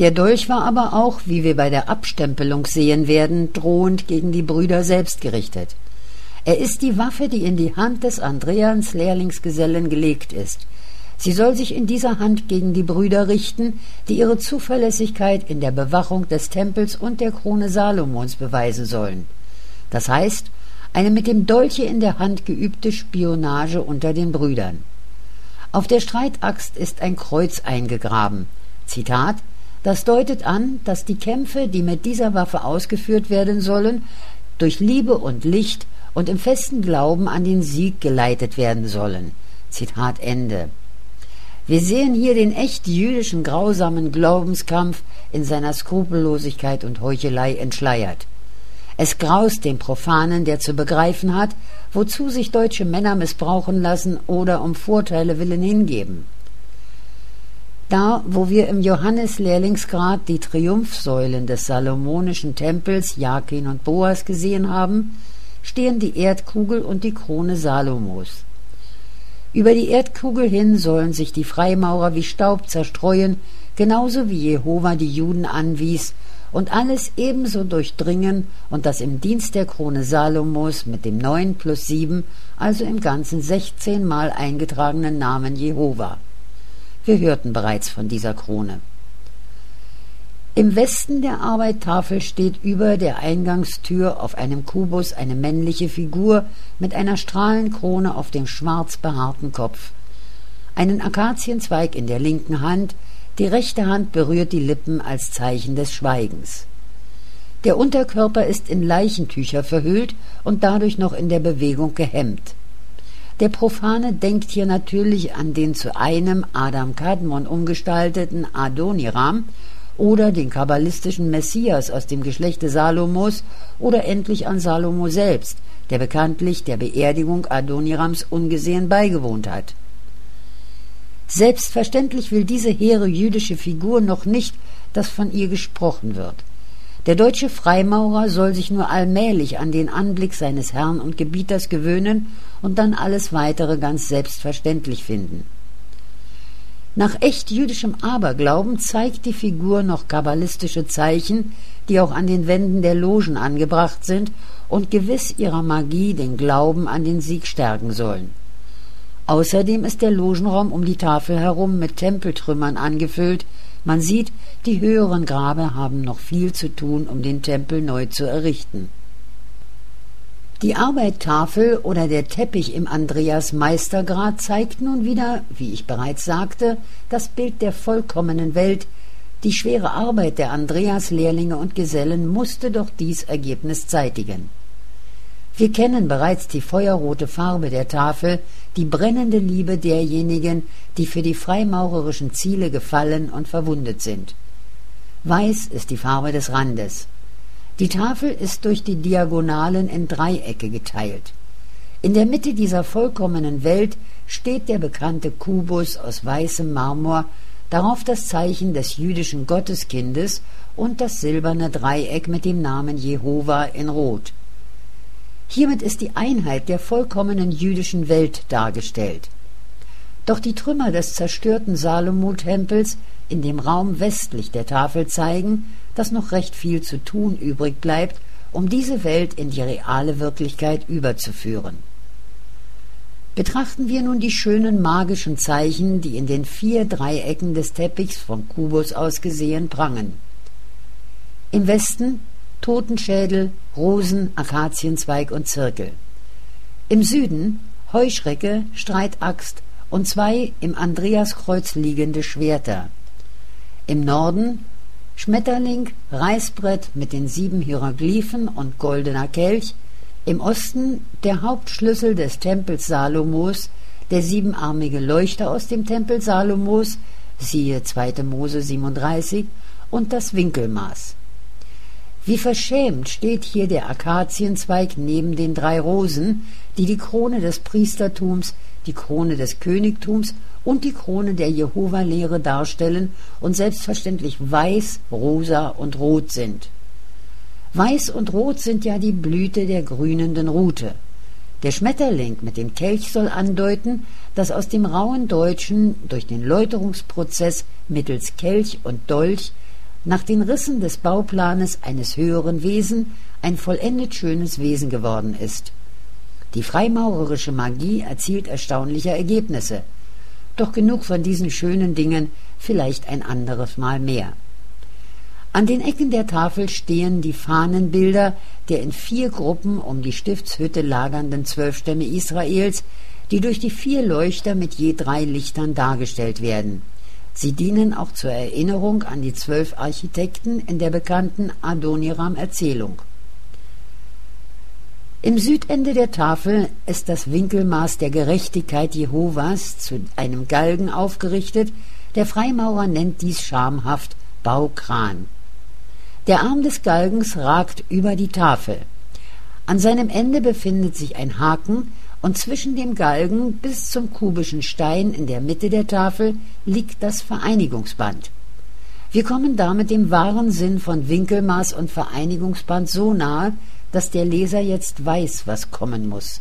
Der Dolch war aber auch, wie wir bei der Abstempelung sehen werden, drohend gegen die Brüder selbst gerichtet. Er ist die Waffe, die in die Hand des Andreas Lehrlingsgesellen gelegt ist. Sie soll sich in dieser Hand gegen die Brüder richten, die ihre Zuverlässigkeit in der Bewachung des Tempels und der Krone Salomons beweisen sollen. Das heißt, eine mit dem Dolche in der Hand geübte Spionage unter den Brüdern. Auf der Streitaxt ist ein Kreuz eingegraben. Zitat: Das deutet an, dass die Kämpfe, die mit dieser Waffe ausgeführt werden sollen, durch Liebe und Licht und im festen Glauben an den Sieg geleitet werden sollen. Zitat Ende. Wir sehen hier den echt jüdischen grausamen Glaubenskampf in seiner Skrupellosigkeit und Heuchelei entschleiert. Es graust dem Profanen, der zu begreifen hat, wozu sich deutsche Männer missbrauchen lassen oder um Vorteile willen hingeben. Da, wo wir im Johannes-Lehrlingsgrad die Triumphsäulen des salomonischen Tempels Jakin und Boas gesehen haben, stehen die Erdkugel und die Krone Salomos. Über die Erdkugel hin sollen sich die Freimaurer wie Staub zerstreuen, genauso wie Jehova die Juden anwies, und alles ebenso durchdringen und das im Dienst der Krone Salomos mit dem 9+7, also im Ganzen 16 Mal eingetragenen Namen Jehova. Wir hörten bereits von dieser Krone. Im Westen der Arbeittafel steht über der Eingangstür auf einem Kubus eine männliche Figur mit einer Strahlenkrone auf dem schwarz behaarten Kopf. Einen Akazienzweig in der linken Hand, die rechte Hand berührt die Lippen als Zeichen des Schweigens. Der Unterkörper ist in Leichentücher verhüllt und dadurch noch in der Bewegung gehemmt. Der Profane denkt hier natürlich an den zu einem Adam Kadmon umgestalteten Adoniram oder den kabbalistischen Messias aus dem Geschlechte Salomos oder endlich an Salomo selbst, der bekanntlich der Beerdigung Adonirams ungesehen beigewohnt hat. Selbstverständlich will diese hehre jüdische Figur noch nicht, dass von ihr gesprochen wird. Der deutsche Freimaurer soll sich nur allmählich an den Anblick seines Herrn und Gebieters gewöhnen und dann alles Weitere ganz selbstverständlich finden. Nach echt jüdischem Aberglauben zeigt die Figur noch kabbalistische Zeichen, die auch an den Wänden der Logen angebracht sind und gewiss ihrer Magie den Glauben an den Sieg stärken sollen. Außerdem ist der Logenraum um die Tafel herum mit Tempeltrümmern angefüllt. Man sieht, die höheren Graber haben noch viel zu tun, um den Tempel neu zu errichten. Die Arbeittafel oder der Teppich im Andreas-Meistergrad zeigt nun wieder, wie ich bereits sagte, das Bild der vollkommenen Welt. Die schwere Arbeit der Andreas-Lehrlinge und Gesellen musste doch dies Ergebnis zeitigen. Wir kennen bereits die feuerrote Farbe der Tafel, die brennende Liebe derjenigen, die für die freimaurerischen Ziele gefallen und verwundet sind. Weiß ist die Farbe des Randes. Die Tafel ist durch die Diagonalen in Dreiecke geteilt. In der Mitte dieser vollkommenen Welt steht der bekannte Kubus aus weißem Marmor, darauf das Zeichen des jüdischen Gotteskindes und das silberne Dreieck mit dem Namen Jehova in Rot. Hiermit ist die Einheit der vollkommenen jüdischen Welt dargestellt. Doch die Trümmer des zerstörten Salomo-Tempels in dem Raum westlich der Tafel zeigen, dass noch recht viel zu tun übrig bleibt, um diese Welt in die reale Wirklichkeit überzuführen. Betrachten wir nun die schönen magischen Zeichen, die in den 4 Dreiecken des Teppichs vom Kubus aus gesehen prangen. Im Westen Totenschädel, Rosen, Akazienzweig und Zirkel. Im Süden Heuschrecke, Streitaxt und 2 im Andreaskreuz liegende Schwerter. Im Norden Schmetterling, Reißbrett mit den 7 Hieroglyphen und goldener Kelch. Im Osten der Hauptschlüssel des Tempels Salomos, der 7-armige Leuchter aus dem Tempel Salomos, siehe 2. Mose 37, und das Winkelmaß. Wie verschämt steht hier der Akazienzweig neben den 3 Rosen, die die Krone des Priestertums, die Krone des Königtums und die Krone der Jehova-Lehre darstellen und selbstverständlich weiß, rosa und rot sind. Weiß und rot sind ja die Blüte der grünenden Rute. Der Schmetterling mit dem Kelch soll andeuten, dass aus dem rauen Deutschen durch den Läuterungsprozess mittels Kelch und Dolch nach den Rissen des Bauplanes eines höheren Wesen ein vollendet schönes Wesen geworden ist. Die freimaurerische Magie erzielt erstaunliche Ergebnisse. Doch genug von diesen schönen Dingen, vielleicht ein anderes Mal mehr. An den Ecken der Tafel stehen die Fahnenbilder der in 4 Gruppen um die Stiftshütte lagernden 12 Stämme Israels, die durch die 4 Leuchter mit je 3 Lichtern dargestellt werden. Sie dienen auch zur Erinnerung an die 12 Architekten in der bekannten Adoniram-Erzählung. Im Südende der Tafel ist das Winkelmaß der Gerechtigkeit Jehovas zu einem Galgen aufgerichtet. Der Freimaurer nennt dies schamhaft Baukran. Der Arm des Galgens ragt über die Tafel. An seinem Ende befindet sich ein Haken, und zwischen dem Galgen bis zum kubischen Stein in der Mitte der Tafel liegt das Vereinigungsband. Wir kommen damit dem wahren Sinn von Winkelmaß und Vereinigungsband so nahe, dass der Leser jetzt weiß, was kommen muss.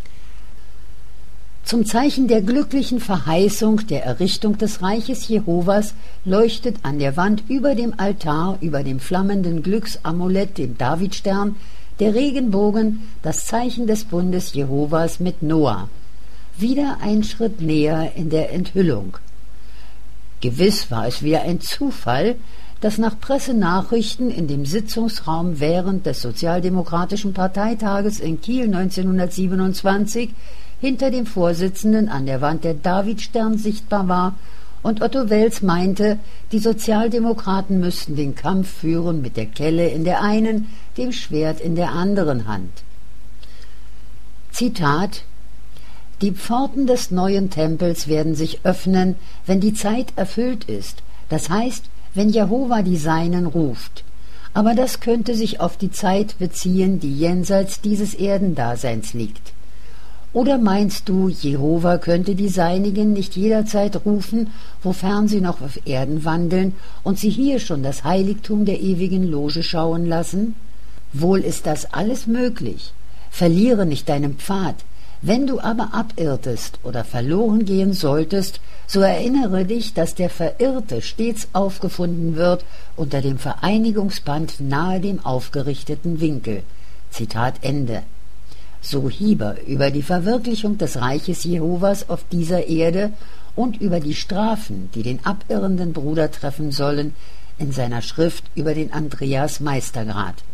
Zum Zeichen der glücklichen Verheißung der Errichtung des Reiches Jehovas leuchtet an der Wand über dem Altar, über dem flammenden Glücksamulett, dem Davidstern, der Regenbogen, das Zeichen des Bundes Jehovas mit Noah. Wieder ein Schritt näher in der Enthüllung. Gewiss war es wieder ein Zufall, dass nach Pressenachrichten in dem Sitzungsraum während des Sozialdemokratischen Parteitages in Kiel 1927 hinter dem Vorsitzenden an der Wand der Davidstern sichtbar war und Otto Wels meinte, die Sozialdemokraten müssten den Kampf führen mit der Kelle in der einen, dem Schwert in der anderen Hand. Zitat: Die Pforten des neuen Tempels werden sich öffnen, wenn die Zeit erfüllt ist, das heißt, wenn Jehova die Seinen ruft. Aber das könnte sich auf die Zeit beziehen, die jenseits dieses Erdendaseins liegt. Oder meinst du, Jehova könnte die Seinigen nicht jederzeit rufen, wofern sie noch auf Erden wandeln und sie hier schon das Heiligtum der ewigen Loge schauen lassen? Wohl ist das alles möglich. Verliere nicht deinen Pfad. Wenn du aber abirrtest oder verloren gehen solltest, so erinnere dich, dass der Verirrte stets aufgefunden wird unter dem Vereinigungsband nahe dem aufgerichteten Winkel. Zitat Ende. So Hieber über die Verwirklichung des Reiches Jehovas auf dieser Erde und über die Strafen, die den abirrenden Bruder treffen sollen, in seiner Schrift über den Andreas Meistergrad.